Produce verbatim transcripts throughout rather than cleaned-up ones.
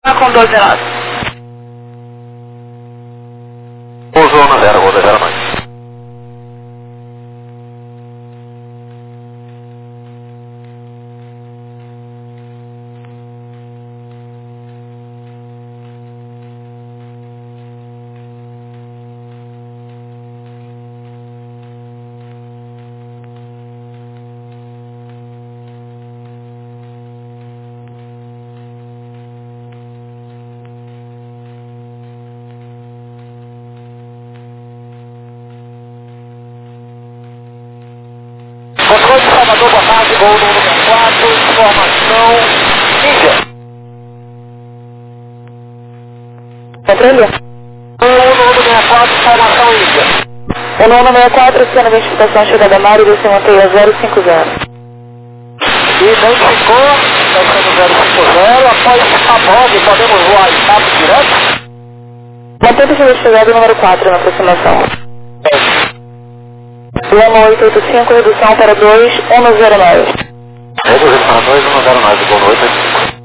Com doze nove. Zona zero, Gol zero nove. Controle de Salvador, boa tarde, Gol número quatro, informação Índia. Controle? Gol número sessenta e quatro, informação Índia. O número sessenta e quatro, cena de identificação chegada Mário, você mantém a zero cinco zero. Identificou, descendo zero cinco zero, após a bode, podemos voar em papo direto? Mantendo a chegada número quatro na aproximação. um oito oito cinco, redução para dois um zero nove. Reduzindo para dois um zero nove, Gol oito oito cinco.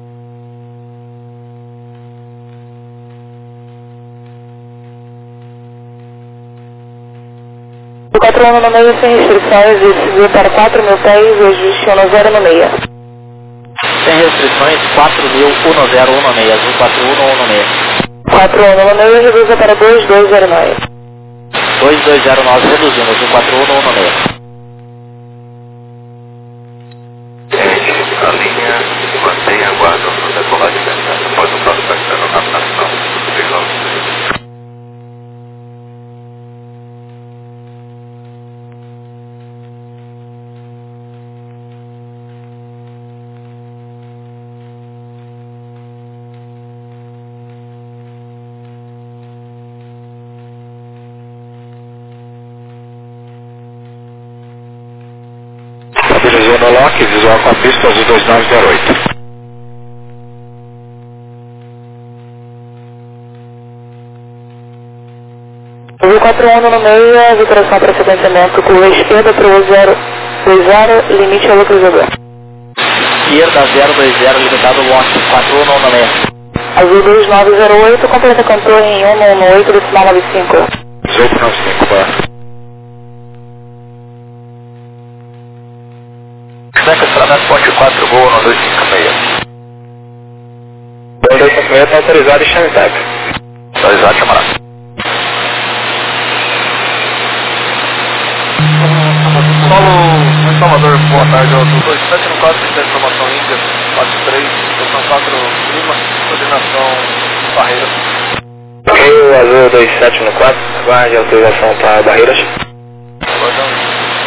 quatro um no meio sem restrições e decidiu para quatro mil pés e ajuste um zero no meio. Sem restrições, quatro mil, um zero um seis, azul quatro um um seis. quatro um no meio reduza para dois dois zero nove. dois dois zero nove, reduzindo, azul quatro um um seis. A linha mantém a guarda no decolagem imediata após o prospecto da navegação. Zona Lock, visual com a pista azul dois nove zero oito. Azul quatro um no meio, vibração para sequenciamento, curva esquerda para o zero dois zero, limite ao localizador. Esquerda zero dois zero, limitado Lock quatro um um seis. Azul dois nove zero oito, completa cantor em um um oito, decimal nove cinco. dezoito nove cinco, bora. Seca Estradato Ponte quatro, Gol no dois cinco seis. O dois cinco seis está autorizado e chame táxi. Autorizado, chamarada. Solo em Salvador, boa tarde, Azul dois sete um quatro, tem informação Índia, quatro três, estação quatro Lima, coordenação Barreiras. Ok, o Azul dois sete um quatro, aguarde autorização para Barreiras. Aguardamos.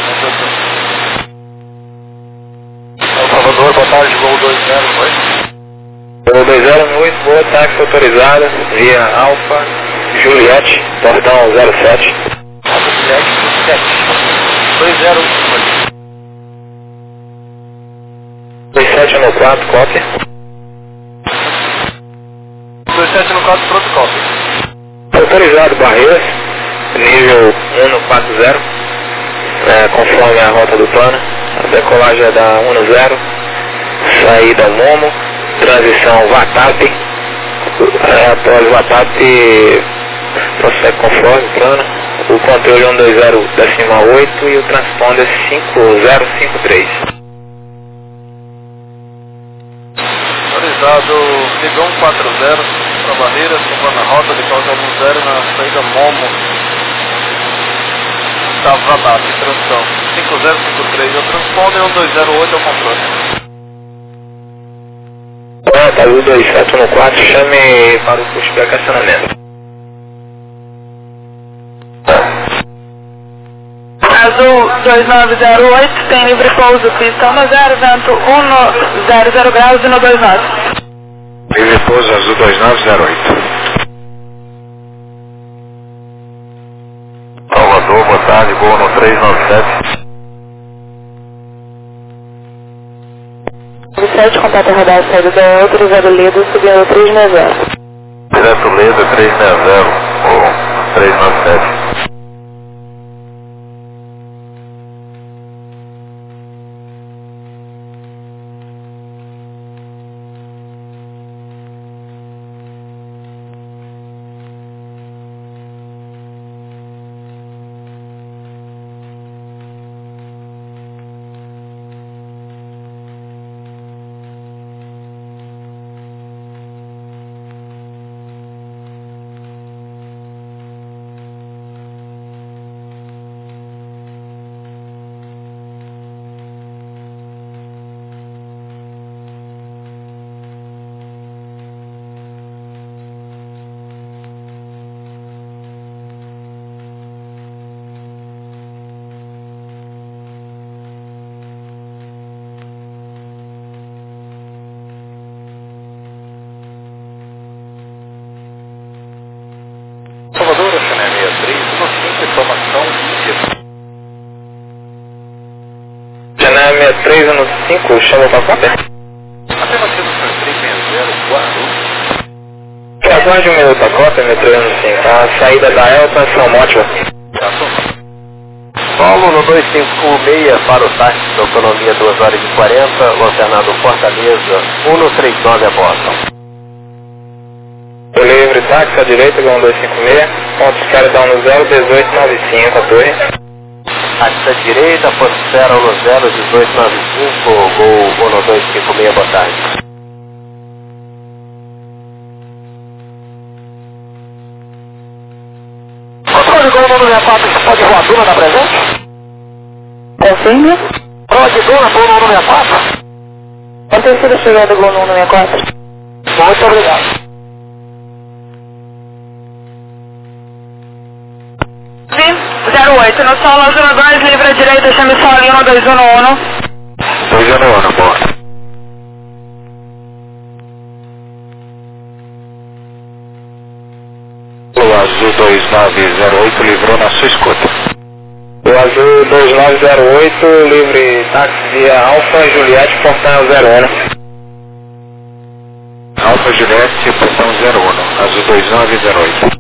Salvador, boa tarde, Gol dois zero um oito. Gol dois zero um oito, boa, táxi autorizada, via Alfa, Juliette, portão zero sete. Alfa Juliette, sete. dois zero um oito. dois sete um quatro, cópia. dois sete um quatro, pronto, cópia. Autorizado Barreiras, nível um quatro zero, é, conforme a rota do plano. A decolagem é da um zero, saída Momo, transição Vatap, é, após Vatap, prossegue conforme plano, o controle um dois zero decimal oito e o transponder cinco zero cinco três. Autorizado, nível um quatro zero, para Barreiras, conforme a rota de causa um zero na saída Momo. Vatap, transição cinco zero cinco três é o transponder, um dois zero oito é o controle. Pronto, Azul dois sete um quatro, chame para o pushback acionamento. Azul dois nove zero oito, tem livre pouso, pista um zero, vento um zero zero graus e no dois nove. Livre pouso Azul dois nove zero oito. Salvador, boa tarde, Gol no três nove sete. sete, completa radar, saída da autorizado Ledo, subindo três seis zero. Direto Ledo três seis zero, ou três nove sete. cinco, chama para cópia. Afirmativo, senhor três seis zero, Guarulhos. Aguarde de um minuto a cópia, metrô ano cinco. A saída da Elton, São Mótimo. Solo no dois cinco seis para o táxi da autonomia duas horas e quarenta, Luciano Fortaleza, um três nove a Boston. Livre, táxi à direita, Gol um dois cinco seis, ponto espera da um zero, dezoito nove cinco, a torre. Táxi à direita, ponto espera um zero, dezoito nove cinco, Gol um dois cinco seis, boa tarde. Controle Gol número sessenta e quatro, você pode voar Duna na presente? Confirme. Pode Duna, Gol número sessenta e quatro? Qual tem sido a chegada do Gol número sessenta e quatro? Muito obrigado. zero oito, no solo zero dois, livre à direita, chame solo um dois um um. dois um um, boa. O Azul dois nove zero oito livrou na sua escuta. O Azul dois nove zero oito, livre táxi via Alfa Juliette, portão zero um. Alfa Juliette, portão zero um, Azul dois nove zero oito.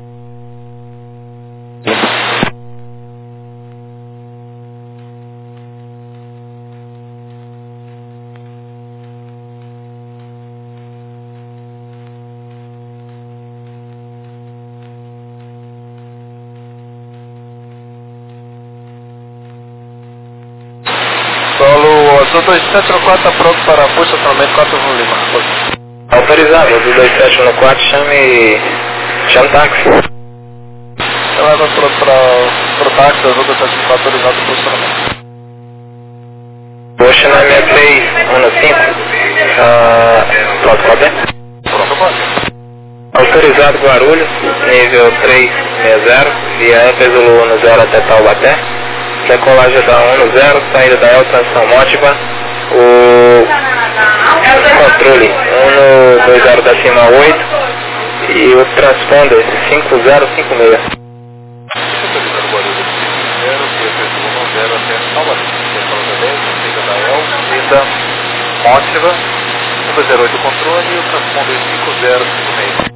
Solo Azul dois sete um quatro, está pronto para apoio, estacionamento quatro um Lima. Autorizado, Azul dois sete um quatro, chame... chame táxi. Ela vai pronto para o táxi, Azul dois sete um quatro, autorizado para o estacionamento. Poxa, na minha três um cinco, uh, pronto, cópia. Pronto, pode. Autorizado Guarulhos, nível três seis zero, via Epezulu um zero até Taubaté. Decolagem da um zero, saída da Elton São Mótima, o controle um dois zero da cima oito e o transponder cinco zero cinco seis. Autorizado Guarulhos zero, via Epezulu um zero até Taubaté. Saída da Elton, Mótima, um dois zero oito controle e o transponder cinco zero cinco seis.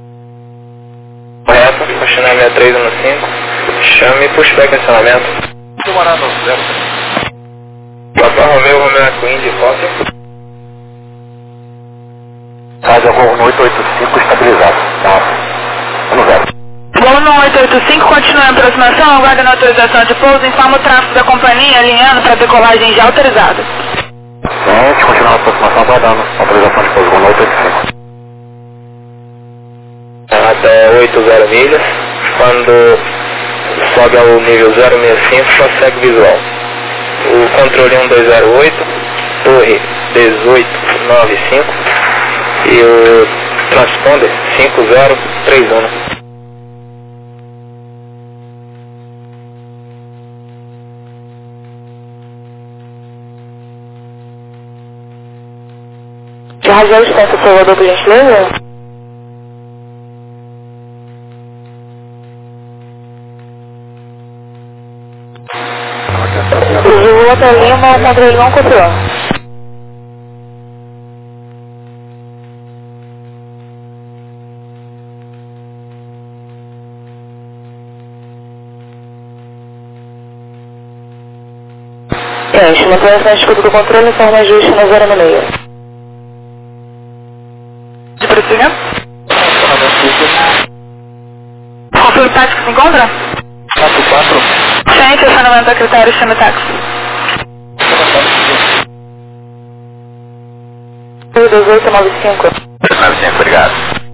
Correto, continuar minha três um cinco, chame pushback acionamento. Tomará no zero. Papa Romeu, Romeu Queen de cópia. Rádio Gol oito oito cinco estabilizado. Tá. um zero. Gol oito oito cinco, continua a aproximação, aguarda na autorização de pouso, informa o tráfego da companhia, alinhando para decolagem já autorizada. Gente, continua a aproximação, aguardando. Autorização de pouso, Gol oito oito cinco. Até oitenta milhas. Quando sobe ao nível zero seis cinco, só segue visual. O controle um dois zero oito, torre dezoito nove cinco e o transponder cinco zero três um. Já rasgou a distância, Salvador, por gentileza? Zulu até Lima, controle não copiou. Gente, manutenção de escuta do controle, informa ajuste na zero no meio. De prosseguimento? Confirme o táxi que se encontra? quatro quatro. Sem estacionamento a critério, chame táxi. dois oito nove cinco. nove cinco, obrigado.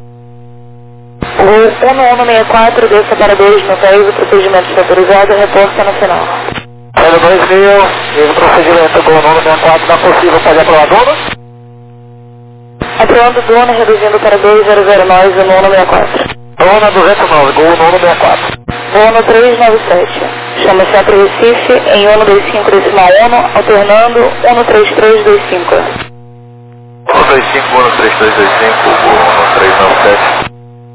O um um seis quatro, desça para dois no país, o procedimento está autorizado, reporta no final. Zero dois mil, e o procedimento Gol número sessenta e quatro, não é possível fazer a prova dona? Aprovando dona, reduzindo para dois zero zero nove, o nono sessenta e quatro. Dona duzentos e nove, Gol número sessenta e quatro. Vono três nove sete. Chama Centro Recife em um dois cinco decimal um, alternando um três três dois cinco. um dois cinco, um três três dois cinco, um três nove sete.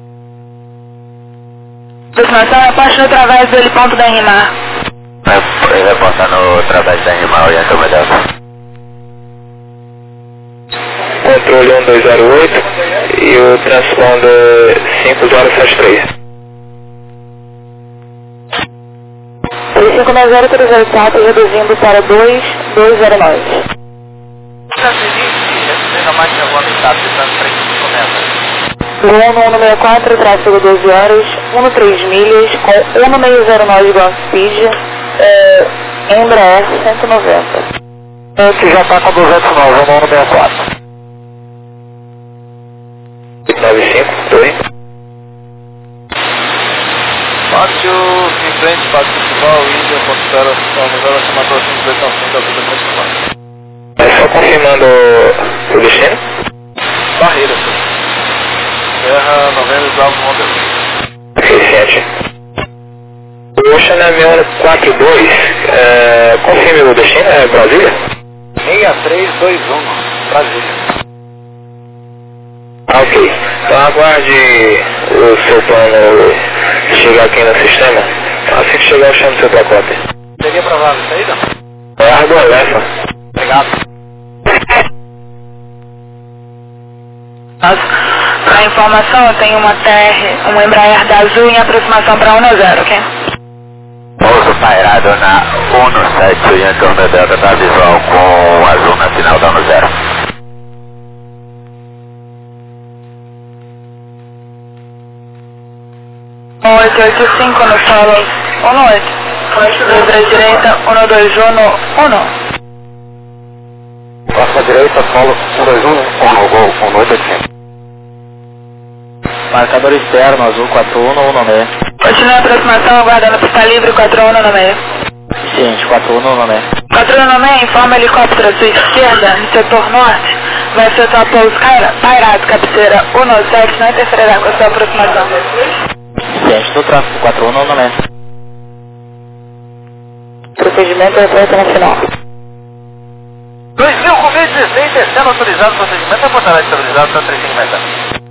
Destinação é a parte do travesso dele, ponto da Rimar. Vai reportar no trabalho da Animal e a câmera dela. controle um dois zero oito e o transponder cinco zero sete três. três cinco nove zero três zero quatro, reduzindo para dois dois zero nove. A máquina voando em estado de três cinco metros. Luno um seis quatro, tráfego doze horas, treze milhas, com um seis zero nove ground speed, é, Embraer cento e noventa. Antes já está com duzentos e nove, um seis quatro. nove cinco, dois. Pátio, em frente, pátio principal, Índia, ponto zero, zero, chamador cinco dois cinco, da vida principal. É só confirmando o destino? Barreira, senhor. Terra novembro, alvo modelo. Suficiente. O Xanamiano quatro dois, é, confirme o destino, é Brasília? seis três dois um, Brasília. Ah, ok. Então aguarde o seu plano chegar aqui no sistema. Assim que chegar eu chamo o seu pacote. Peguei pra vaga, isso aí não? É Argo Alefa. Obrigado. Para informação, eu tenho uma T R, uma Embraer da Azul em aproximação para um zero, ok? Pouso pairado na um sete, Yankee Onda Delta, tá visual com o azul na final da um zero. oito oito cinco no solo um oito. Libra direita, um dois um um. Passa direita, solo um dois um, um no gol, um oito oito cinco. Marcador externo, azul quatro um um seis. Continue a aproximação, aguardando pista livre quatro um um seis. Ciente, quatro um um seis. quatro um um seis, informa helicóptero à sua esquerda, no setor norte, vai efetuar pouso pairado, cabeceira um sete, não interferirá com a sua aproximação. Ciente, do tráfego quatro um um seis. Procedimento é feito no final. dois mil com mil e dezesseis, descendo autorizado, procedimento é portaria estabilizado, cento e trinta e cinco metros.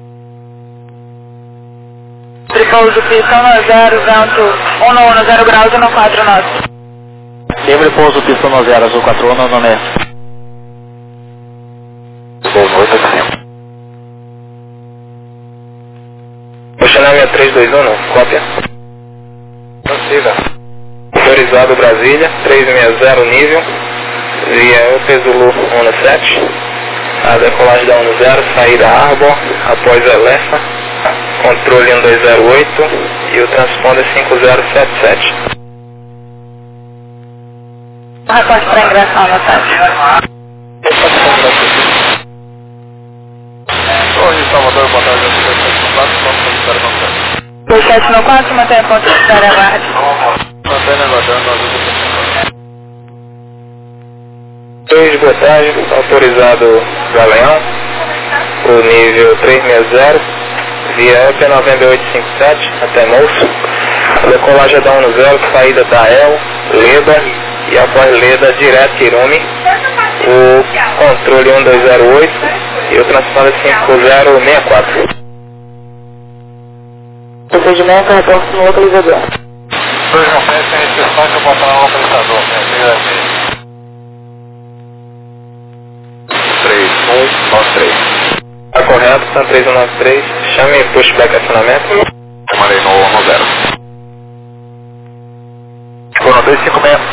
Tripouso pista um zero, vento um zero graus e quatro nove. Livre pouso pista um zero, azul quatro um um seis. um oito oito cinco. Oceanamia três dois um, cópia. Prossiga. Autorizado Brasília, trezentos e sessenta nível, via U P Zulu um sete, a decolagem da um zero, saída Arbor, após Alefa, controle um dois zero oito e o transponder cinco zero sete sete. Reporte para ingressão no site. Oi, Salvador, boa tarde, dois sete quatro, vamos para o dois sete quatro, mantenha ponto de espera, aguarde. Mantenha aguardando, azul do dois, boa tarde, autorizado Galeão, o nível trezentos e sessenta, via E P nove oito cinco sete até Moço, a decolagem da um zero, saída da El, Leda e após Leda direto Irumi, o controle um dois zero oito e o transponder cinco zero seis quatro. Procedimento, reporte no localizador. dois não sete, sem inspeção que eu boto no localizador, né? três um nove três. Está correto, são três um nove três, chame pushback acionamento. Mandei no um zero. Ficou no dois cinco seis.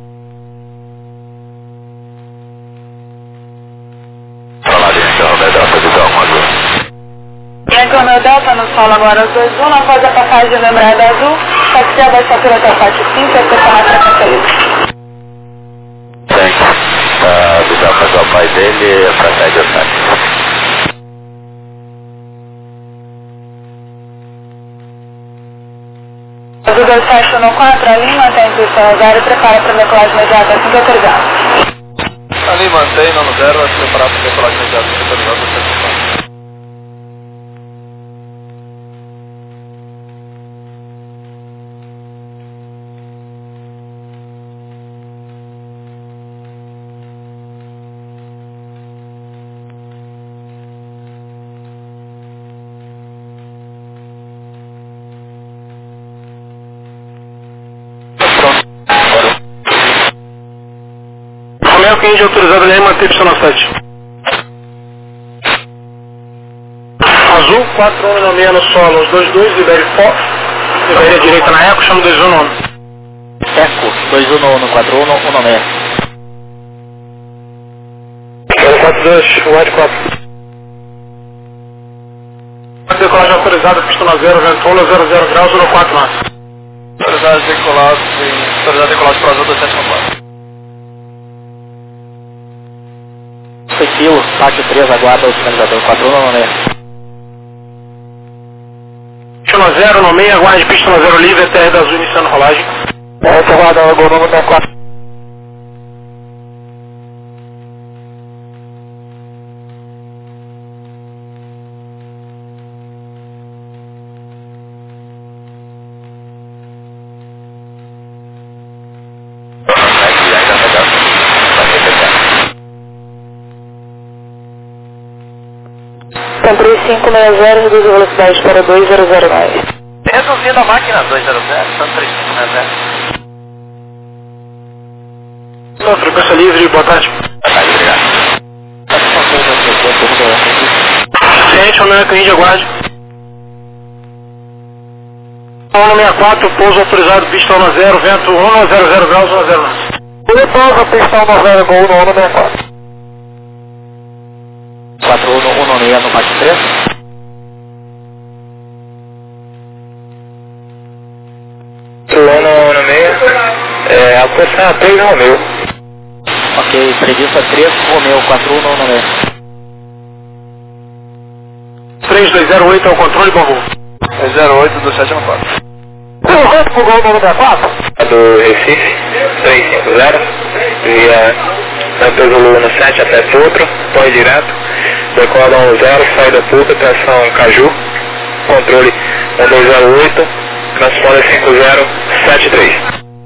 Para lá dentro, o Delta de Dom, azul. Yankee Onda Delta no solo agora dois um, após a passagem do Embraer azul, pode ser a baixatura até a parte cinco, é para a frequência livre. Tem. Tá avisar para o pai dele para sair de ataque. Azul dois sete um quatro, a linha mantém a intuição zero e prepara para a decolagem imediata assim que autorizado. Ali mantém, no zero, vai se preparar para decolagem imediata, se autorizado, você está. Romeo quinze autorizado, ele manter pista no sete. quatro um no meia no solo, os dois dois, libere Fox, libere a direita na Eco, chama dois um no um. Eco, dois um no um, quatro um no um no meia. quatro dois, White quatro. Decolagem autorizada, pista na zero, vento um, zero zero graus, um quatro nove. Autorizado decolado, autorizado decolado para azul do sete quatro. Kilo, Pátio três, aguarda o sinalizador, quatro um no meia. Pista na zero, no meia, aguarde pista na zero livre, T R da Azul iniciando rolagem. Essa aguarda o gol número quatro. Então três cinco seis zero, reduz a velocidade para dois zero zero nove. Reduzindo a máquina dois zero zero, são três cinco seis zero. Não, frequência livre, boa tarde. Boa tarde, obrigado. Ciente, América Índia, aguarde. um no sessenta e quatro, pouso autorizado, pista um zero, vento um zero zero graus, um zero nove. Ele pousa, pista um zero, gol no um sessenta e quatro. quatro um no meia no Pátio três. um no meia, é, a posição é três Romeu. Ok, prevista três, Romeu, quatro um no meia. três dois zero oito é o controle, bom voo. três zero oito do sete quatro. O resto pro gol no sessenta e quatro? É do Recife, três cinco zero, via Santos Zulu no sete até Potro, põe direto, decola um zero, saída pública, tração Caju, controle um dois zero oito, transponder cinco zero sete três.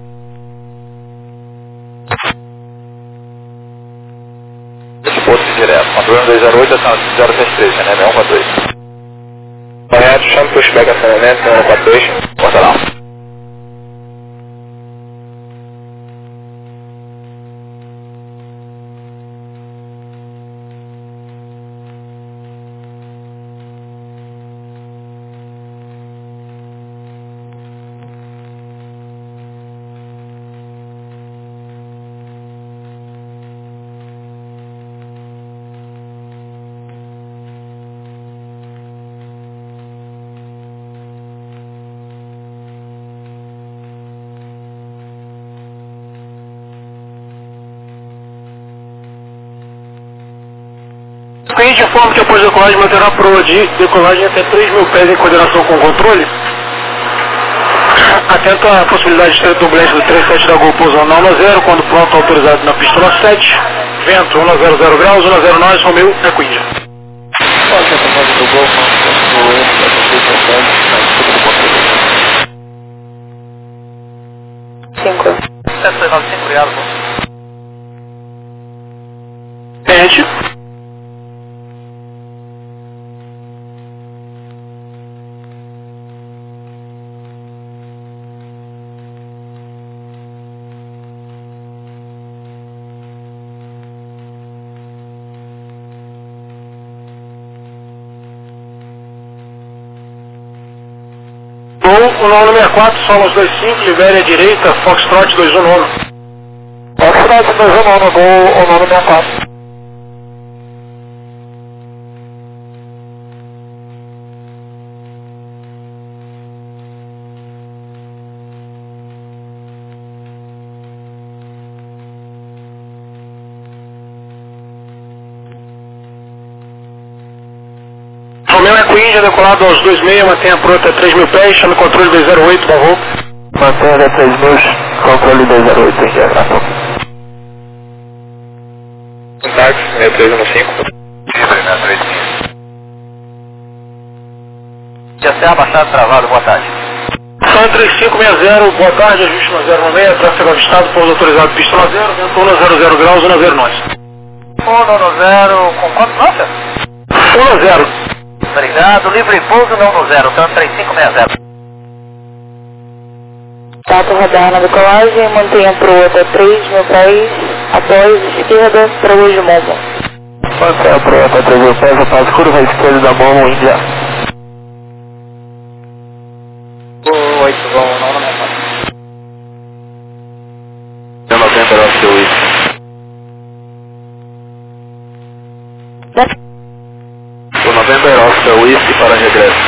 Disposto direto, controle um dois zero oito, ação zero sete três, né? um quatro dois. Correto, chama pushback acionamento, um quatro dois. Bota lá. A gente informa que após a decolagem manterá a proa de decolagem até três mil pés em coordenação com o controle. Atenta a possibilidade de ter turbulência do três sete da Gol pousando na um zero, quando pronto autorizado na pista um sete, vento um zero zero graus, um zero nove, Romeu, Eco Índia. cinco. sete nove cinco, obrigado. Pente. O nove sessenta e quatro, Solos dois cinco, libere a direita, Foxtrot dois um nove. Foxtrot dois um nove, gol o nove sessenta e quatro. Romeu Eco Índia, decolado aos dois seis, mantenha a proa até três mil pés, chame controle dois zero oito, bom voo. Mantenha até três mil, controle dois zero oito, em diagrama. Táxi, seis três um cinco. Livre, né, três cinco. Já está abaixado, travado, boa tarde. São três cinco seis zero, boa tarde, ajuste no zero seis, tráfego avistado, pouso autorizado, pista no zero, vento um zero zero graus, um zero nove. um zero, com quanto, nossa? um zero. Obrigado, livre pouso não no zero, então três cinco seis zero. Tato radar na decolagem, mantenha a proa até três mil pés, após esquerda, proa de Momo. Mantenha a proa até três mil pés, após curva esquerda da Momo, Índia. Oscar Whisky para regresso.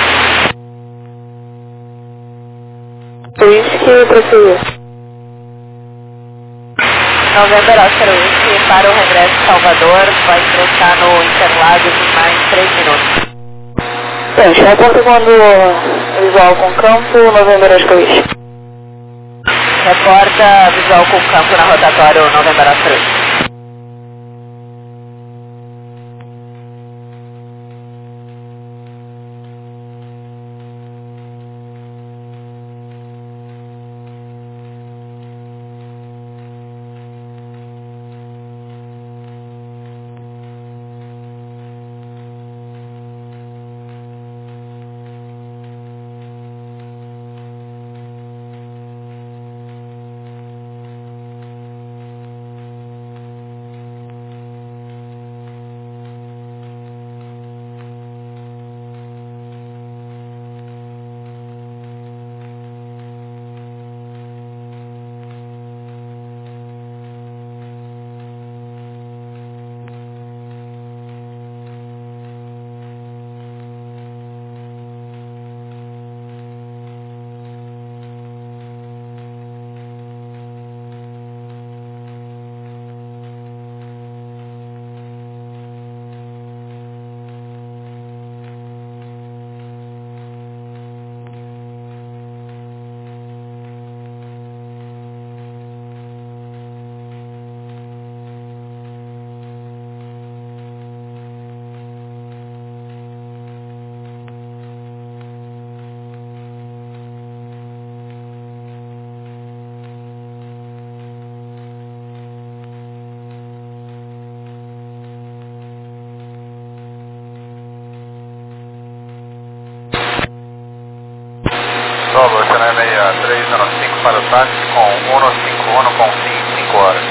Whisky, prosseguir. November Oscar Whisky para o regresso Salvador, vai ingressar no Interlagos em mais três minutos. Gente, reporta quando visual com campo, November Oscar Whisky. Reporta visual com campo na rotatória November Oscar Whisky. Salvador, Channel seis três zero cinco para o táxi com cento e cinquenta e um com fim em cinco horas.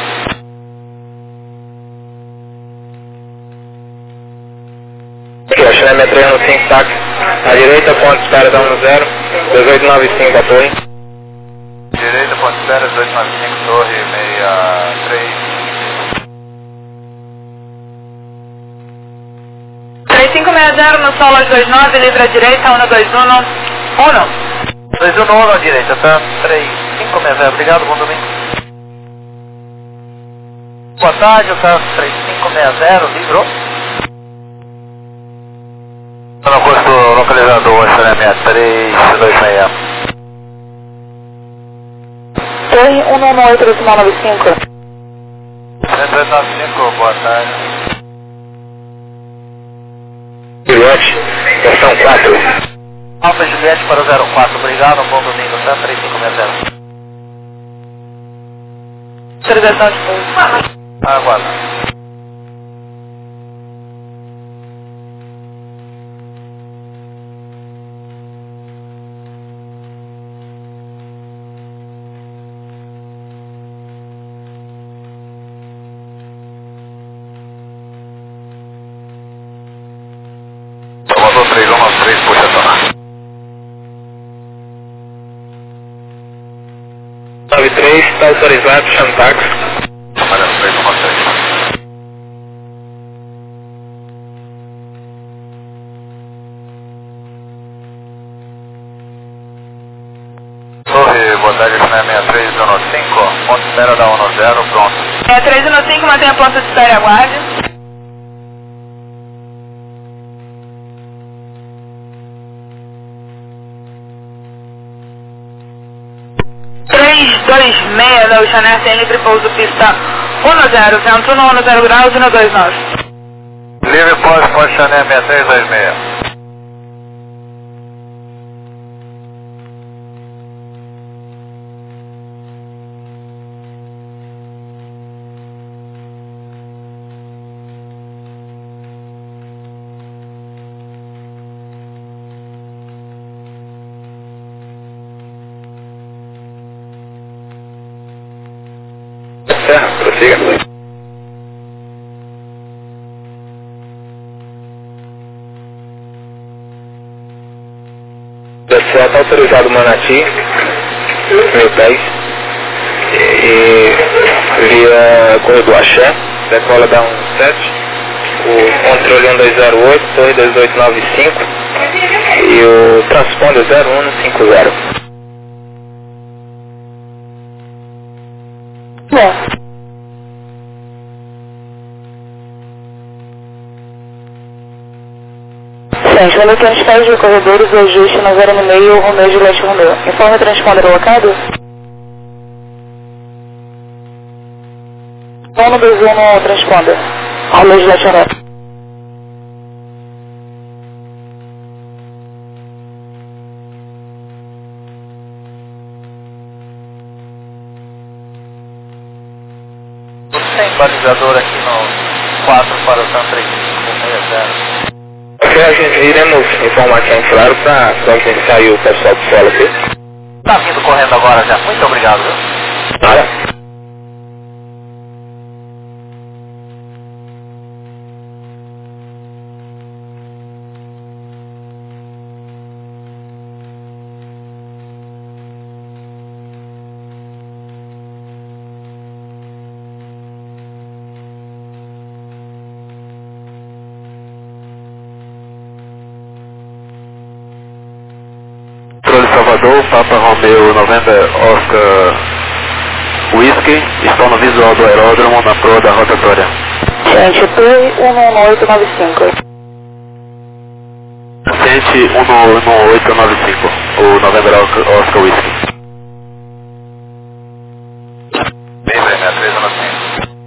Aqui, ó, Channel três zero cinco, táxi. À direita, ponto de espera da um zero, dezoito nove cinco da torre. Direita, ponto de espera, dezoito nove cinco, torre sessenta e três. três cinco seis zero no solo dois nove, livre à direita, um dois um, um. dois um um à direita, tá? três cinco seis zero, obrigado, bom domingo. Boa tarde, tá? três cinco seis zero, livrou. Tá no curso localizador, Channel seis três dois seis. Torre um nove oito, decimal nove cinco. três nove cinco, boa tarde. Juliette, versão quatro. Alfa Juliette para o zero quatro, obrigado, um bom domingo, tá? três cinco seis zero. Autorização de pouso. Aguarda. Salvador três um nove três, puxa acionar. nove três, está autorizado, chama táxi. Trabalhando três um nove três. Torre, boa tarde, Channel seis três um cinco, ponto de espera da um zero, pronto. É três um cinco, mantém a ponta de espera e aguarde. três dois seis, da Oceanet, tem livre pouso pista um zero, vento no um zero graus, um dois nove. Livre pós, pós Channel seis três dois seis. Serra, prossiga. Está autorizado Manati, mil pés, e via corredor Axé, decola da um sete, o controle um dois zero oito, torre dezoito nove cinco. E o transponder zero um cinco zero. Bom. Gente, valeu nos pés de corredores e ajuste na zero no meio, Romeu de Leste Romeu. Informe o transponder alocado? um no dois um no transponder. Romeu de Leste Romeu. Tem balizador aqui no quatro para o T A M três cinco seis zero. Ok, a gente iremos informar aqui em claro para quando a gente sair o pessoal do solo aqui. Tá vindo correndo agora já. Muito obrigado, viu? Nada. Salvador, Papa Romeo November Oscar Whisky, estão no visual do aeródromo na proa da rotatória. Gente, P um um oito nove cinco. Sente um um oito nove cinco, o November Oscar Whisky. Bem, bem, minha três nove cinco.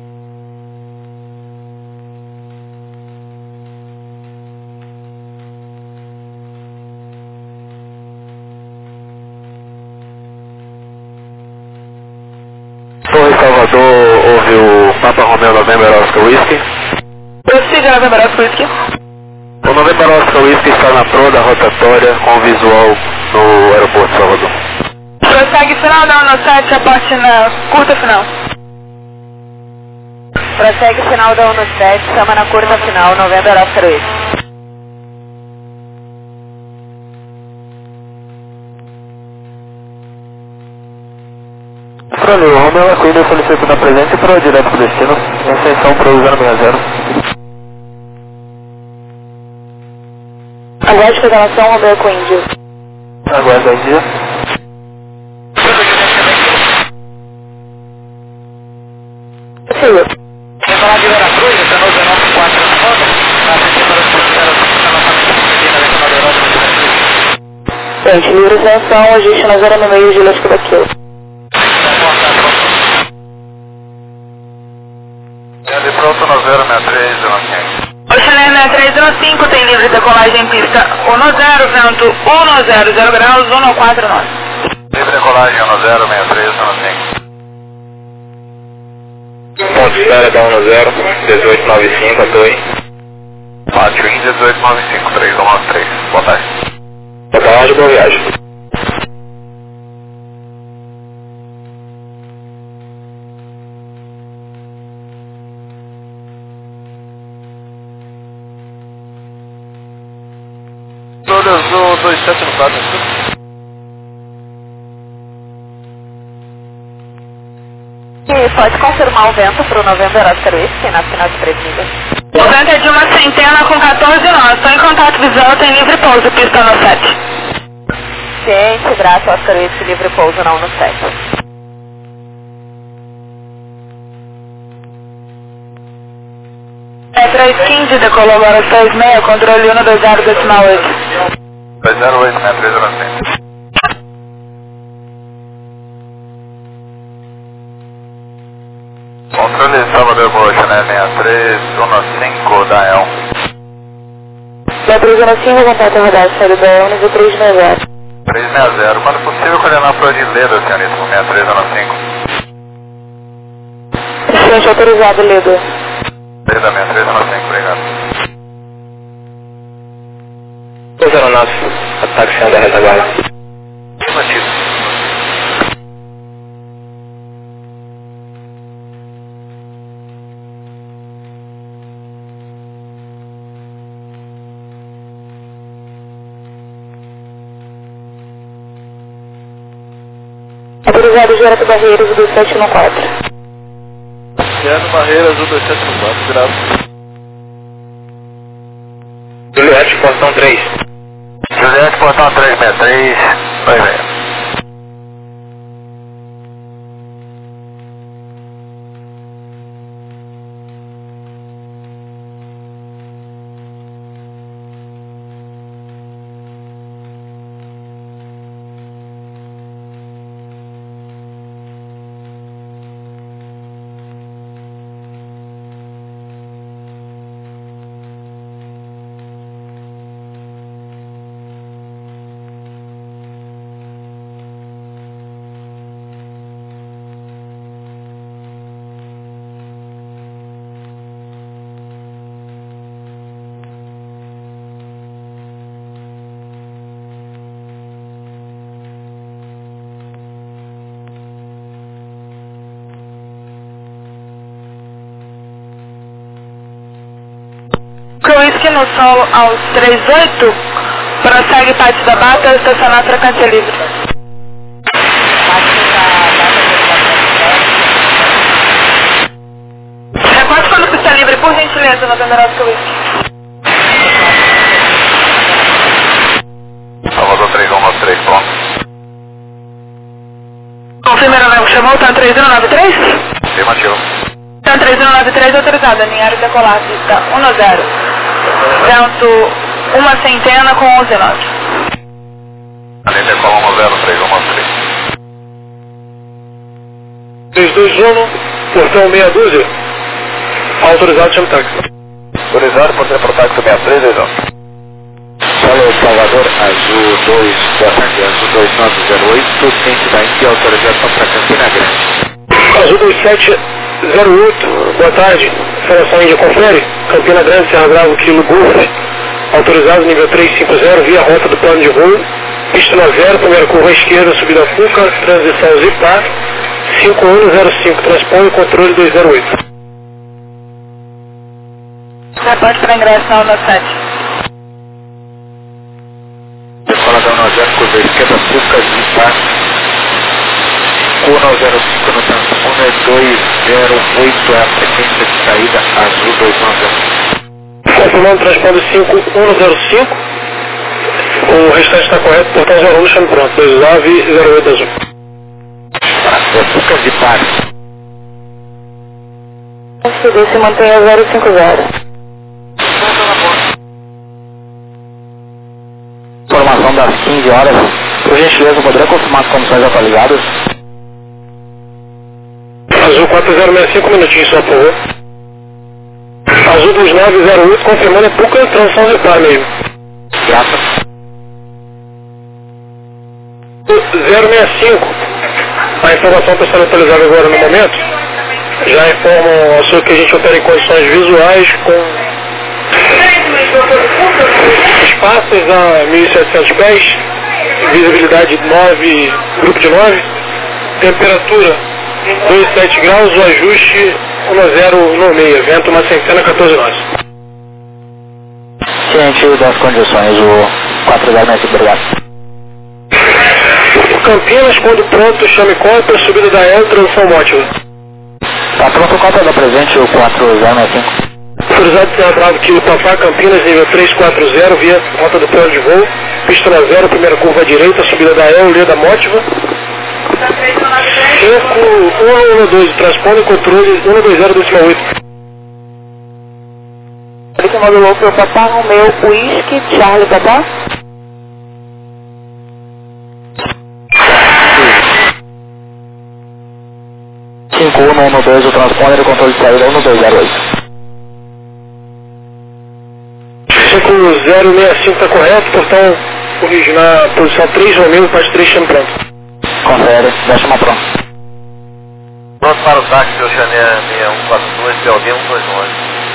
Torre Salvador, houve o Papa Romeo November Oscar Whisky. Prossiga November Oscar Whisky. O November Oscar Whisky está na proa da rotatória com visual no aeroporto de Salvador. Prossegue final da um sete, aporte na curta final. Prossegue final da um sete, chama na curta final, November Oscar Whisky. Para o Romeo Aquino solicita na presente para o direto para o destino, em ascensão para o zero seis zero. Aguarde programação, Romeo com Índio. Aguarde dois dias. Senhor. Falar de Veracruz, essa nove nove quatro roda, na frente para os funcionários da Gente, livre ascensão, ajuste na zero no meio de Leste daquilo. de pronto no zero seis três zero cinco. Oceaner seis três zero cinco tem livre decolagem em pista um zero, vento um zero zero graus, um quatro nove. Livre decolagem um zero seis três zero cinco. Ponto de espera da um zero, dezoito nove cinco, a torre. Martin dezoito nove cinco, três um nove três. Boa tarde. Boa tarde, boa viagem. Azul dois sete no quatro. E pode confirmar o vento para o November Oscar Whisky na final de três milhas. O vento é de uma centena com quatorze nós. Estou em contato visual, tem livre pouso, pista no sete. Ciente, braço, Oscar Whisky, livre pouso na um sete. É três quinze, decolou agora seis seis, controle um dois zero decimal oito. dois zero oito, seis três zero cinco. Controle Salvador Bocha, né? seis três um cinco da E L. seis três um cinco, contato rodado, saída da E L, nível três seis zero. três seis zero, quando possível, coordenar para o de Leda, senhorita, seis três um cinco. Gente, autorizado, Leda. Leda, seis três um cinco, obrigado. Dois aeronaves, ataque sendo da retaguarda. Afirmativo. Autorizado direto Barreiras, dois sete um quatro. Luciano Barreiras, dois sete um quatro, grave. Juliette, portão três. portão trezentos e sessenta e três, dois meia. Kruisk no sol aos trinta e oito, prossegue Pátio da Bata, estacionar frequência livre. Reporte quando pista livre, por gentileza, no Veneroso Kruisk. Salvador três um nove três, pronto. Confirma aeronave que chamou, tá três um nove três? Afirmativo. Tá três um nove três autorizada, linha decolar, pista um zero. Vento uma centena com onze nove. Além decola um zero três um nove três. três dois um, portão meia dúzia. Autorizado, chama táxi. Autorizado, portão para táxi sessenta e três, dois um. Salve Salvador, Azul dois, boa tarde, Azul dois nove zero oito, ciente da Índia, autorização para Campina Grande. Azul dois sete zero oito, boa tarde. Federação Índia confere. Campina Grande, Serra Bravo, Kilo Golf. Autorizado nível trezentos e cinquenta, via rota do plano de voo. Pista na zero, primeira curva à esquerda, subida Fuca, transição Zipar. cinco um zero cinco, transpõe controle dois zero oito. Reporte para ingresso na Onda sete. Escola da um zero, curva esquerda, Fuca, Zipar. um zero cinco no transponder dois zero oito é a frequência de saída Azul dois nove um. Confirmando transponder cinco um zero cinco. O restante está correto, portão zero um deixando pronto. dois nove zero oito Azul. É Fuca de par. S D se mantenha zero cinco zero. Informação das quinze horas. Por gentileza, poderia confirmar as condições atualizadas? Azul quatro zero seis cinco, minutinhos só, por favor. Azul dois nove zero oito, confirmando é pouca transição de par mesmo. Graças. zero seis cinco, a informação está sendo atualizada agora no momento. Já informam ao senhor que a gente opera em condições visuais com espaços a mil e setecentos pés, visibilidade nove, grupo de nove, temperatura dois vírgula sete graus, o ajuste um zero no seis, vento uma centena, quatorze nós. Ciente das condições, o quatro zero seis, obrigado. Campinas, quando pronto, chame Copa, subida da E L, transição móvel. Tá pronto o Copa da presente, o quatro zero seis cinco. Autorizado Serra Bravo, Kilo Papá, Campinas, nível trezentos e quarenta, via rota do plano de voo, pista na zero, primeira curva à direita, subida da E L, linha da Mótiva. cinco um um dois, transponder controle um dois zero dois oito. Ele que modulou para o Papá Romeu Whisky, Charlie Papá. cinco um um dois, o transponder e o controle de saída um dois zero oito. cinco zero seis cinco está correto, portão corrige na posição três, Romeu, parte três, chame pronto. Confere, décima pronto. Pronto para o táxi, Oceania seis um quatro dois, P L D um dois nove.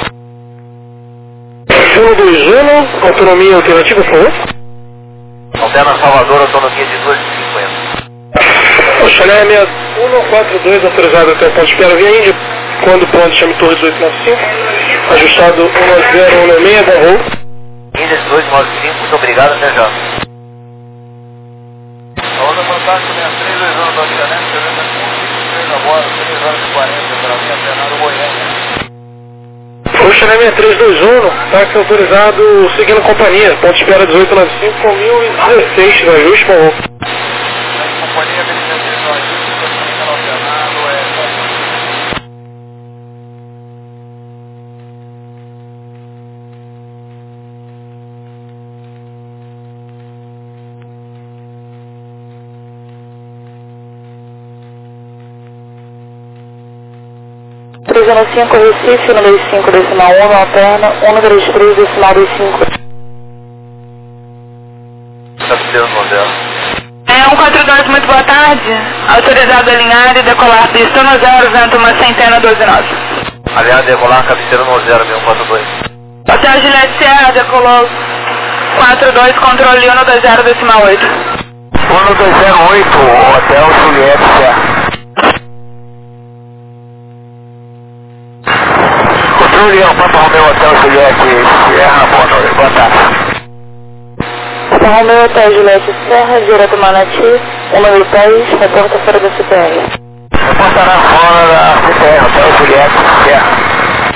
um dois um, autonomia alternativa, por favor. Alterna Salvador, autonomia de dois cinquenta. Oceania seis um quatro dois, autorizado até o ponto de espera via Índia. Quando pronto, chame Torre dezoito nove cinco. Ajustado um zero um seis, bom voo. Índia dezoito nove cinco, muito obrigado, até já. A onda fantástica, seis três dois um, da Oceania, três agora, três horas e quarenta, para mim, Fernando Goiânia. Channel seis três dois um, táxi autorizado seguindo companhia, ponto de espera dezoito noventa e cinco com mil e dezesseis, no ajuste, por favor. Companhia verificando no ajuste, canal alternado, é... trezentos e cinco Recife, número cinco, decimal um, alterna, cento e trinta e três, decimal vinte e cinco. Capiteiro Modelo. É cento e quarenta e dois, muito boa tarde. Autorizado a alinhar e decolar pista no zero, vento uma centena, doze nove. Aliás, decolar, capiteiro no zero, cento e quarenta e dois. Hotel Juliette Sierra, decolou quatro dois, controle um dois zero, decimal oito. um dois zero oito, Hotel Juliette Sierra. Controle um, Papa Romeu, Hotel Juliette Sierra, boa tarde. Papa Romeu, Hotel Juliette Serra, direto Manati, número dez, reporta fora da C P R. Reportará fora da C P R, Hotel Juliette Sierra.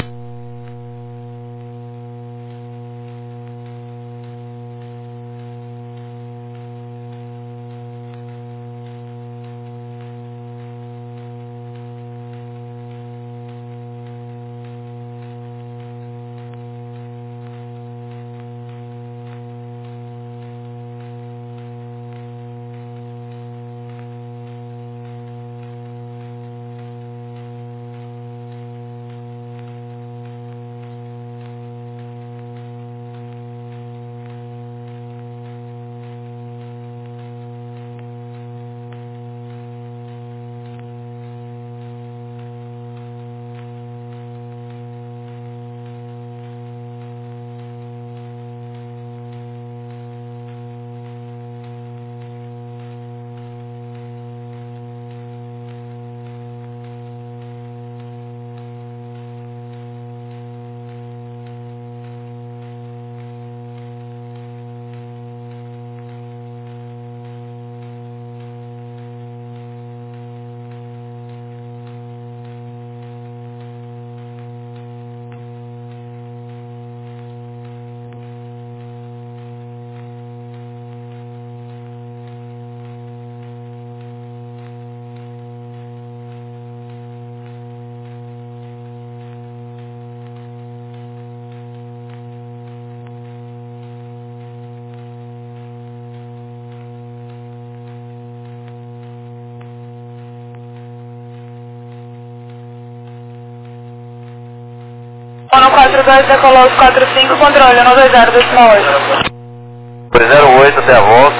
um quatro dois, decolou os quatro cinco, controle um dois zero, decimal oito. dois zero oito, até a volta.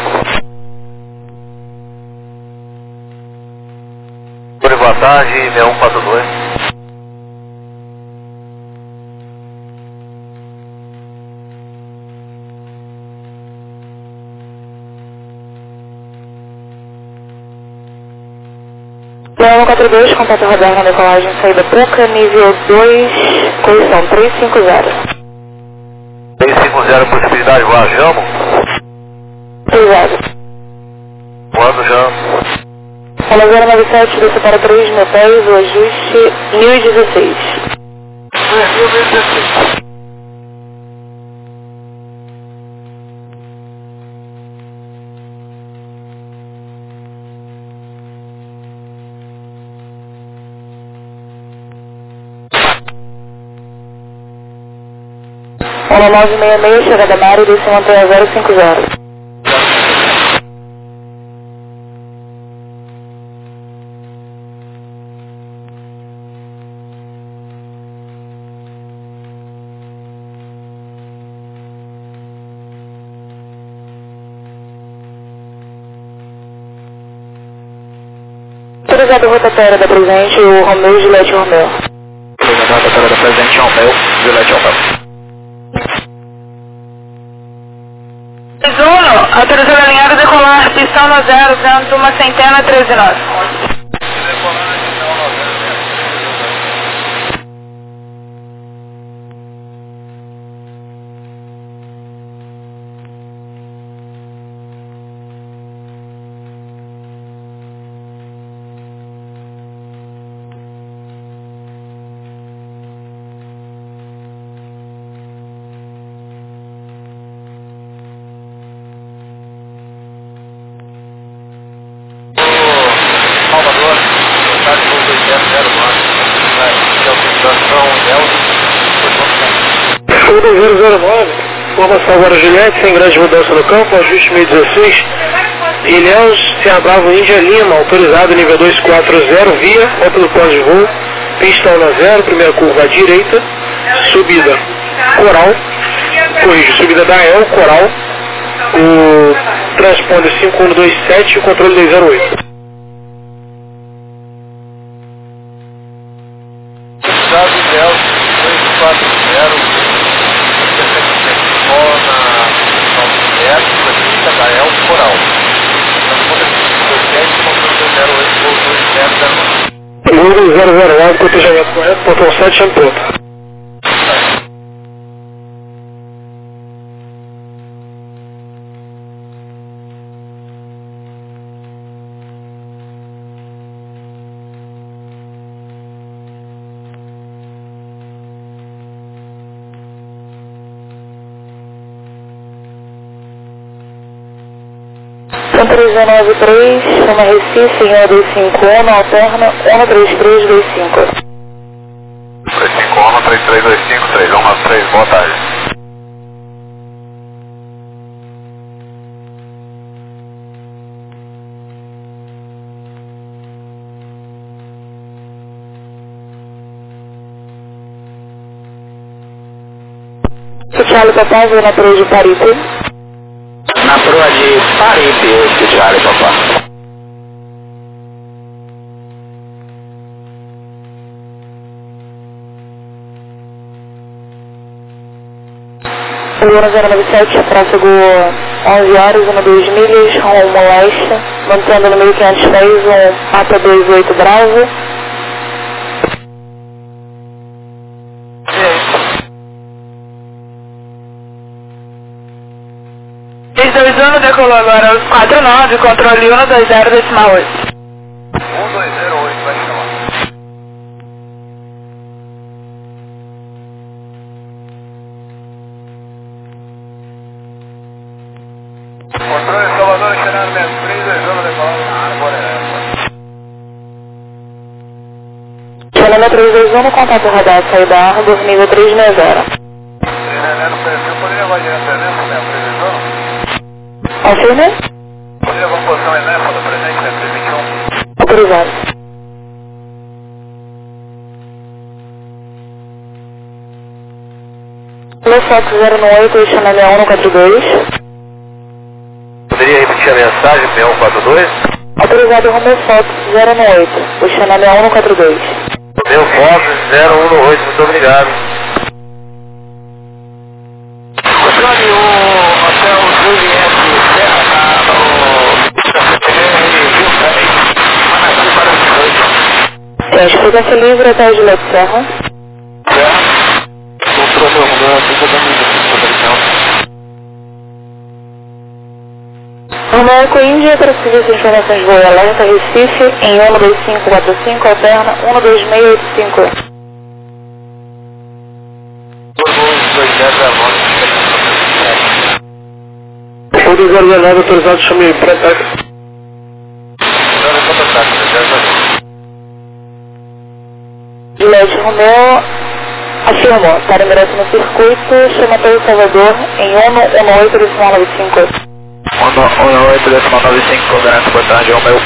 Boa tarde, seis um quatro dois. cento e quarenta e dois, contato radar na decolagem, saída Puca, nível dois, correção trezentos e cinquenta. trezentos e cinquenta, possibilidade, viajamos? Obrigado. Quando já? Fala zero nove sete, desce para três mil pés, o ajuste mil e dezesseis. mil e dezesseis. Fala nove seis seis, chegada Mário, desce mantenha zero cinco zero. Autorizado rotatória da presente, o Romeu Juliette Romeu. Autorizado rotatória da presente, Romeu Juliette Romeu. Uno, autorizado alinhado decolar, pistão no zero, vento uma centena, treze nove. dois zero nove, formação agora Juliette, sem grande mudança no campo, ajuste meio dezesseis. Ilhéus, Serra Bravo, Índia Lima, autorizado nível dois quatro zero, via, volta do pós de voo, pista um a zero, primeira curva à direita, subida Coral, corrige, subida da El, Coral, o transponder cinco um dois sete e o controle dois zero oito. Estado Ilhéus, dois quatro zero, bola na pista da El, Coral. Número zero zero nove, cotejamento correto, portão sete, chame pronto. três nove três, chama Recife, em um dois cinco um, alterna um três três dois cinco. três cinco um, três três dois cinco, três um três, boa tarde. Charlie Papai, na Proa de Paripe. Na proa de Paripe, esse Charlie Papai. Luna zero nove sete, tráfego onze horas, uma dois milhas, rumo leste, mantendo no mil quinhentos pés, um Mata dois oito Bravo. seis dois um, decolou agora os quatro nove, controle um dois zero decimal oito. um dois zero oito, vai chamar. Controle Salvador, Xenado Mestre, três dois um, decolado na Árvore. Xenado três dois um, contato radar, saída Árvore, nível três seis zero. Treinamento, eu poderia levar direto para dentro, né, previsão? Confirme? Poderia levar posição em Nefa do presente, né, três vinte e um. Autorizado. Meu Fox zero oito, Xenado um no quatro dois. Poderia repetir a mensagem, P um quatro dois? Autorizado Romeo Fox zero oito, o Xenado um no quatro dois. Meu Fox zero um oito, muito obrigado. Controle um, Hotel Juliette, Serra, no Manassi para dezoito. Tem frequência livre até o Juliette Serra. Serra, controle um, fica da mídia, Romeo Eco Índia, para serviço de informações de voo e alerta, Recife, em um dois cinco quatro cinco, alterna um dois seis oito cinco. O dois zero zero nove, autorizado, chame pré-taxa. Juliette Romeo afirmou, para ingresso no circuito, chama Pedro Salvador, em um oito decimal nove cinco. um oito decimal nove cinco, garanto, boa tarde, Romeo.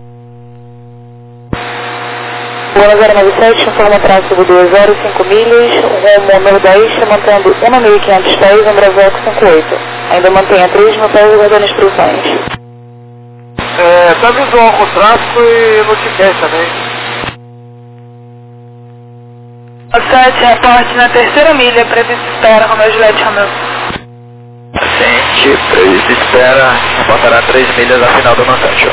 Luna zero nove sete, informa tráfego de zero cinco milhas, rumo nordeste, mantendo mil e quinhentos pés, Embraveco cinquenta e oito. Ainda mantenha três mil pés aguardando instruções. É, tá visual com o tráfego e notifiquei também. sete, reporte na terceira milha, previsto espera, Romeo Juliette Romeo. Ascente, previsto espera, reportará três milhas a final do montante.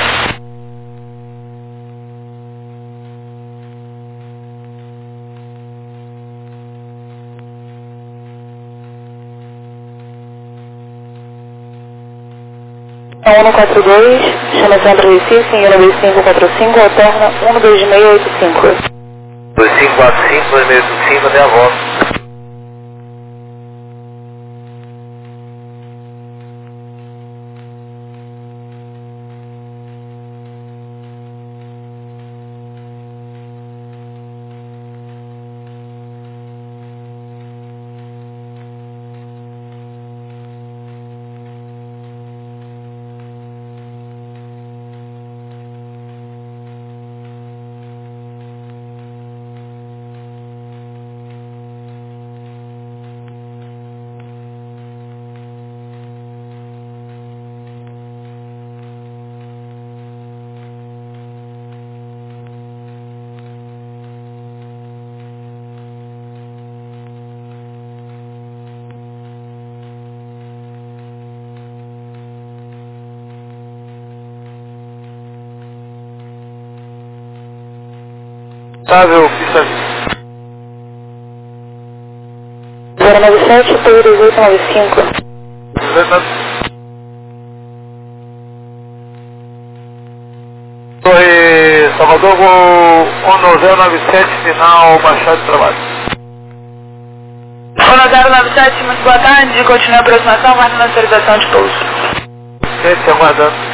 um no quatro dois, chama Centro Recife, em um dois cinco quatro cinco, alterna um dois seis oito cinco. dois cinco quatro cinco, dois seis oito cinco, até a volta. Estável, pista zero nove sete, P I dezoito nove cinco. Torre Salvador, voo um zero nove sete, final Machado de Trabalho. um zero nove sete, muito boa tarde, continue a aproximação, guardando a autorização de pouso. Gente, aguardando.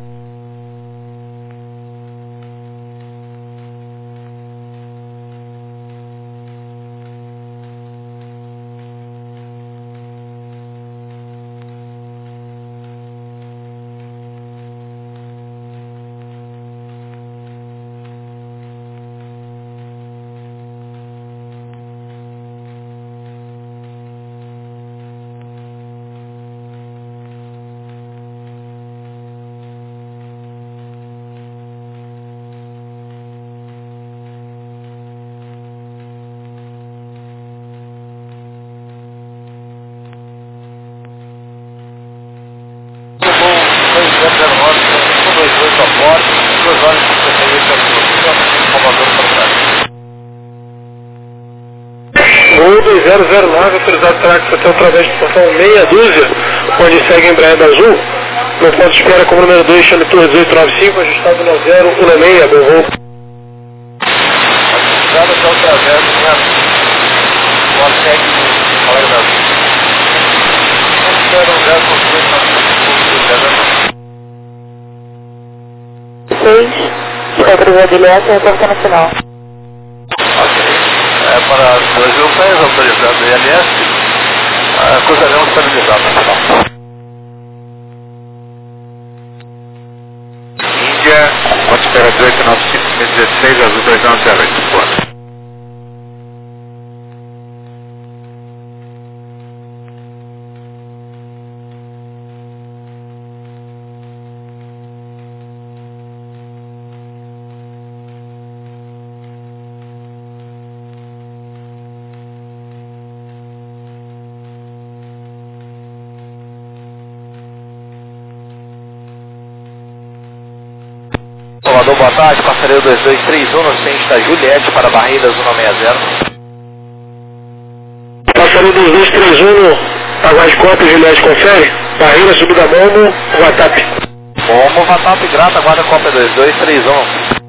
Gol dois zero zero nove, autorizado tráfego até através do portão meia dúzia, onde segue em Embraer Azul. No ponto de espera como número dois, chame Torre dezoito nove cinco, ajustado no zero um seis, bom voo. Ajustado até o trajeto, né? Consegue colega da Azul. zero zero seis, autorizado I L S, reporta no final. É para dois mil pés, autorizado I L S, a cruzamento estabilizado no final. Índia, ponto de espera dezoito nove cinco, dezesseis, Azul dois nove zero oito, boa. Salvador, boa tarde, passageiro dois dois três um, no centro da Juliette para Barreiras um seis zero. Passageiro dois dois três um, Aguascópio, Juliette confere, Barreira, subida Momo, Vatap. Momo, Vatap, grata, guarda cópia dois dois três um.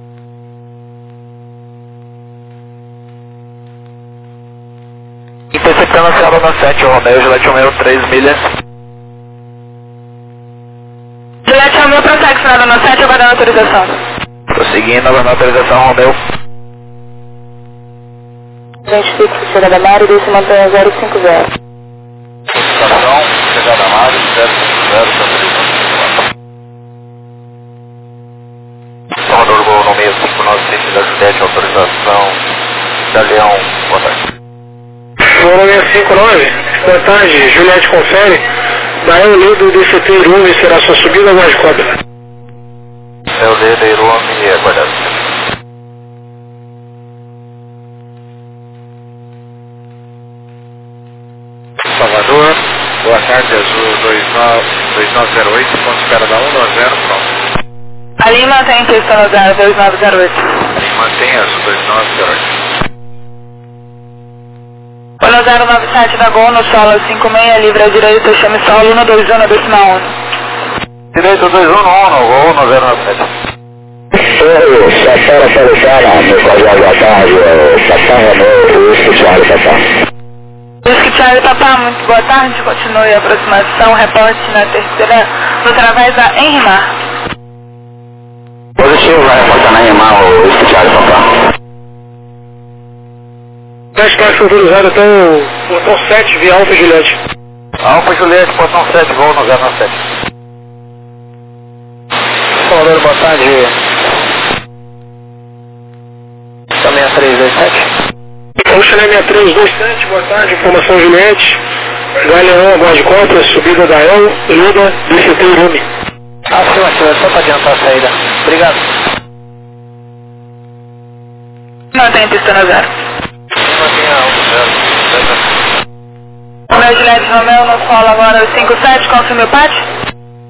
Interceptando a Sierra na sete, Romeo, Juliette Romeo, três milhas. Juliette Romeo, prossegue, final na sete, aguardando a autorização. Prosseguindo, aguardando a autorização, Romeo. Gente fixo, chegada Mário, desce mantenha zero cinco zero. Estação, chegada Mário, zero cinco zero, estabilização. Salvador, voo no meio cinco nove sete da Juliette, autorização da Leão, boa tarde. Voo no meio cinco nove, boa tarde, Juliette confere, Dael Lido D C T Irume será sua subida ou mais cópia? Dael Lido Irume, aguardado. Salvador, boa tarde, Azul dois nove zero oito, ponto de espera da um nove zero, pronto. Ali mantém questão no zero dois nove zero oito. Ali mantém Azul dois nove zero oito. um zero nove sete da Gol no solo cinco seis, livre à direita, chame solo um dois um, decimal um. Direito dois um um, Gol no zero nove sete. Oi, Sapara Palicana, meu colega da tarde, Sapá Romeu, Whisky Charlie Papá. Whisky Charlie Papá, muito boa tarde, continue a aproximação, reporte na terceira, no através da Henrimar. Positivo, vai reportar na Henrimar o Whisky Charlie Papá. As caixas autorizadas até o portão sete, via Alfa Juliette. Alfa Juliette, portão sete, voo no zero nove sete. Salvador, boa tarde. Também a três dois sete. Então, Chanel seis três dois sete, boa tarde, informação Juliette. Galeão, Guarda-Cópia, subida da El, Lida, D C T Irume. Acima, senhor, só para adiantar a saída. Obrigado. Mantém pista no zero. Romeo Juliette Romeo no solo agora cinco sete, confirme o pátio.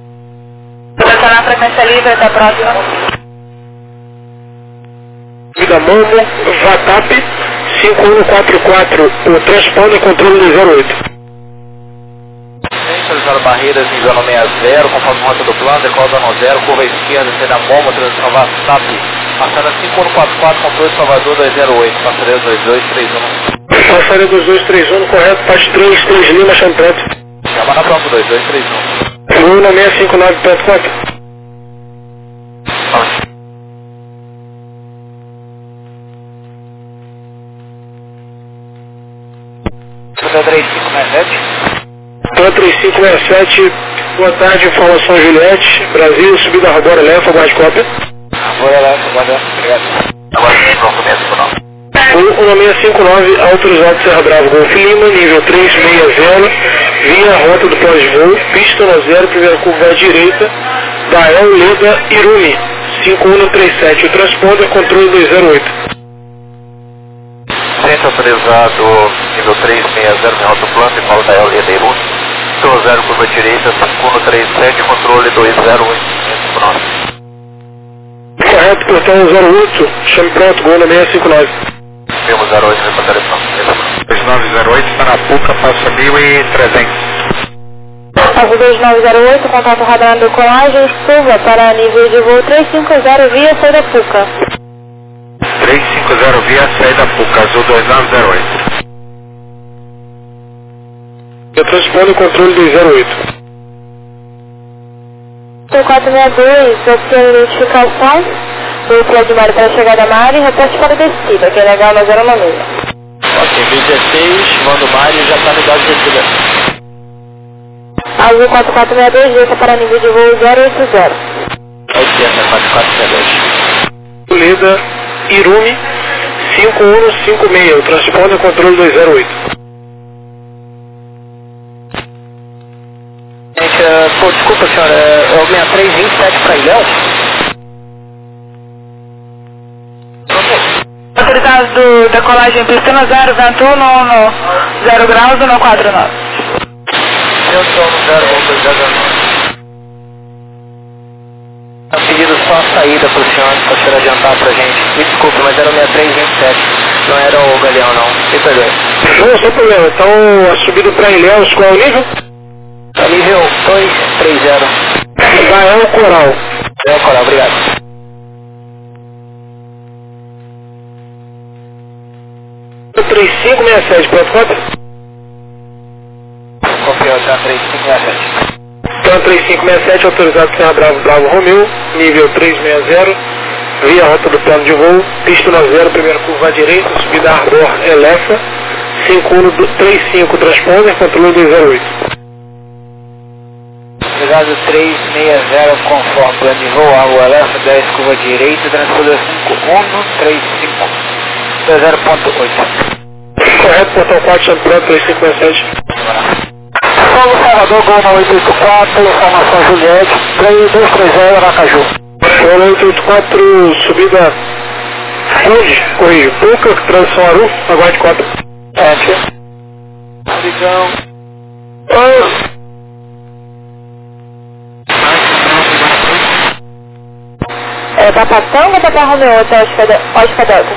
Selecionar a frequência livre, até a próxima. da Momo, Vatap, cinco um quatro quatro, o transponder controle do zero oito. Centralizado barreiras em zona sessenta, conforme rota do plano, decola zona zero, curva esquerda, C da Momo, transição Vatap, passada cinco um quatro quatro, controle Salvador dois zero oito, passareia dois dois três um. Passareia dois dois três um, correto, parte três, três Lima, Champreto. Chama na prova dois dois três um. Luna seis cinco nove, Preto quatro. três cinco seis sete. três cinco seis sete, boa tarde, informação Juliette, Brasil, subida Arbora Lefa, guarde cópia. Arbora Lefa, guarde, obrigado. Agora sim, pronto, começa por nós. um seis cinco nove, autorizado Serra Bravo, Golf Lima, nível três seis zero, via rota do pós-voo, pista no zero, primeira curva à direita, Dael Leda Irumi, cinco um três sete, o transponder, controle dois zero oito. Centro autorizado, nível três seis zero, em rota plano, e Paulo Dael Leda Irumi, pista no zero, curva à direita, cinco um três sete, controle dois zero oito, pronto. Correto, portão zero oito, chame pronto, Gol seis cinco nove. Filmo zero oito, reportar a dois nove zero oito, está na Puca, passa mil e trezentos. Passo dois nove zero oito, contato radar do colagem, suba para nível de voo três cinco zero via saída Puca. três cinco zero via saída Puca, azul dois nove zero oito. Eu transpondo controle dois zero oito. T quatro seis dois, obtendo identificação, veículo de Mari para a chegada Mari, reporte para descida, que é legal na zero nove. Ok, V dezesseis, mando Mari, já está ligado de descida. Azul quatro quatro seis dois, desça para nível de voo zero oito zero. oitenta, quatro quatro seis dois. Leda Irumi, cinco um cinco seis, o transponder controle dois zero oito. Gente, uh, pô, desculpa senhora, é o seis três dois sete para Ilhéu? Autoridade do decolagem pista no zero, vento um no zero graus e no quatro nove. Eu sou no zero, vamos dois zero nove. Eu pedido só a saída para o senhor, para o senhor adiantar para a gente. Me desculpe, mas era o seis três dois sete, não era o Galeão não, sem problema. Não, sem problema, então a subida para Ilhéus, qual é o nível? É nível dois três zero. Dael Coral. Dael Coral, obrigado. três cinco seis sete, pronto, conta? Confiou, tá três cinco seis sete. Então três cinco seis sete, autorizado Serra Bravo, Bravo Romeu, nível três seis zero, via rota do plano de voo, pista no zero, primeira curva à direita, subida Arbor Elefa, cinco um três cinco, transponder, controle dois zero oito. Obrigado, três seis zero, conforme plano de voo, Arbor Elefa, dez curva direita, transponder cinco um três cinco, dois zero ponto oito. Correto, portão quatro, chame pronto, três cinco seis sete. Paulo Salvador, Gol oito oito quatro, informação Juliette, três dois três zero, Aracaju. Gol oito oito quatro, subida onde? Correio, Puca, transição Aru, aguarde quatro. Ente. Ligão. Oh. É Papatão ou Papa Romeu, Hotel Oscar Delta?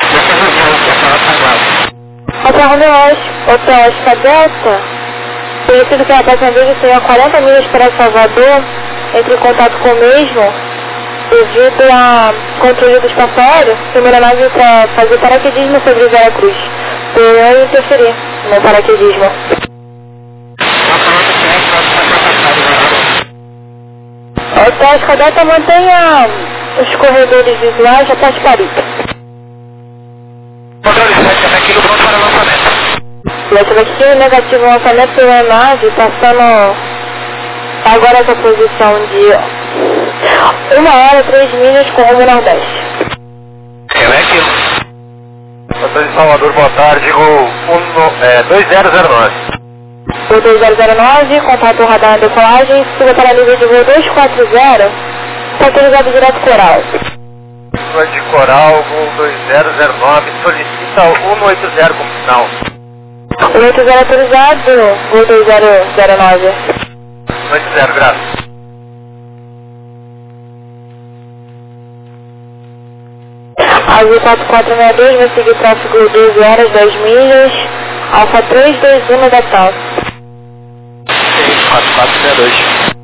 Hotel Romeu, Hotel Oscar Delta, conhecido pela passageira tem a quarenta milhas para Salvador, entre em contato com o mesmo, devido a controle do espaço aéreo, primeira nave para fazer paraquedismo sobre Vera Cruz, por eu interferir no paraquedismo. O Hotel Oscar Delta mantenha os corredores visuais até as Paritas. Controle sete, até aqui no pronto para lançamento. Negativo, negativo lançamento pela nave, passando agora essa posição de uma hora, três milhas com rumo nordeste. Quebec. Doutor de Salvador, boa tarde, Gol dois zero zero nove. O dois zero zero nove, contato radar da decolagem, suba para nível de voo dois quatro zero, está autorizado direto Coral. De Coral, Gol dois zero zero nove, solicita um no oito zero como sinal. O oito zero autorizado, voo dois zero zero nove. oito zero, graças. Azul quatro quatro seis dois vai seguir tráfego doze horas, dez milhas, Alfa três dois um no Natal. quatro quatro seis dois.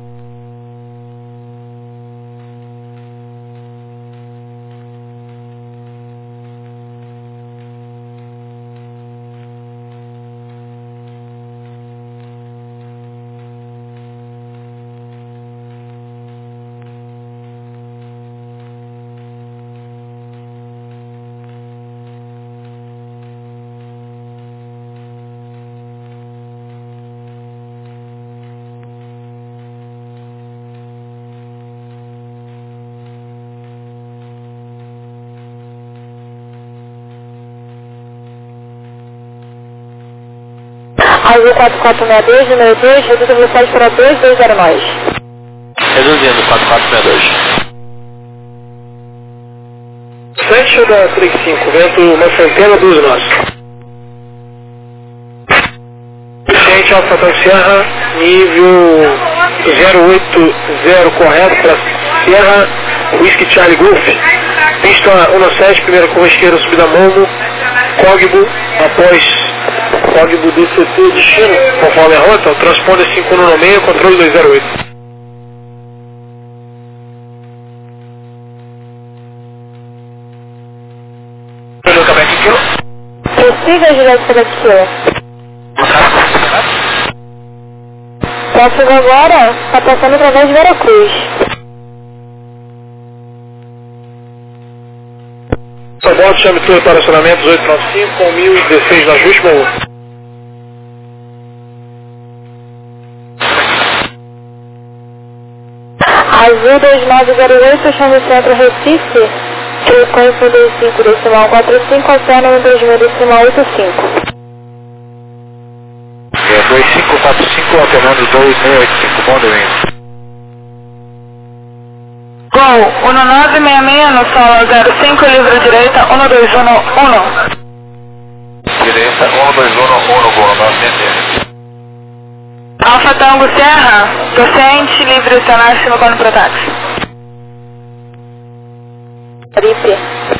Azul quatro quatro seis dois, número dois, reduz a velocidade para dois dois zero nós. Reduzindo, quatro quatro seis dois. sete da trinta e cinco, vento uma centena, doze nós. Vicente, Alfa Tango Sierra, nível zero oito zero correto para Sierra, Whisky Charlie Golf. Pista um sete, primeira curva esquerda, subida Momo, Cogbo, após Código D C T destino, conforme a rota, transponder cinco um seis, controle dois zero oito. Prossiga, Juliette Sebastião. Tráfego agora está passando através de Veracruz. Sobote, chame tudo para acionamento dezoito noventa e cinco, com mil e dezesseis no ajuste, bom. Azul dois nove zero oito, fechando o centro Recife, frequência dois cinco decimal quatro cinco, oceano dois mil decimal oito cinco. É dois cinco quatro cinco, alternando dois seis oito cinco, bom domingo. Gol, um nove seis seis no solo zero cinco, livre direita, um dois um um. Direita, um dois um um, gol, nove centenas. Alfa Tango Serra, docente, livre estacionar, simultâneo para táxi. Tripe.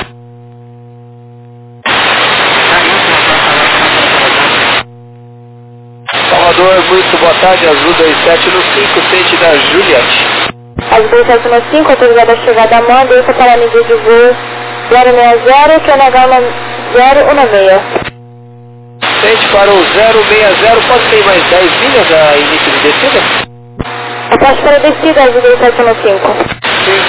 Salvador, muito boa tarde, Azul dois sete no cinco, sente da Juliette. Azul dois sete no cinco, autorizada a chegada a mão, deixa para a medida de voo zero seis zero, que é N H zero um seis. Sente para o zero seis zero, pode ter mais dez milhas a início de descida? Aposto para a descida, Azul dois sete no cinco.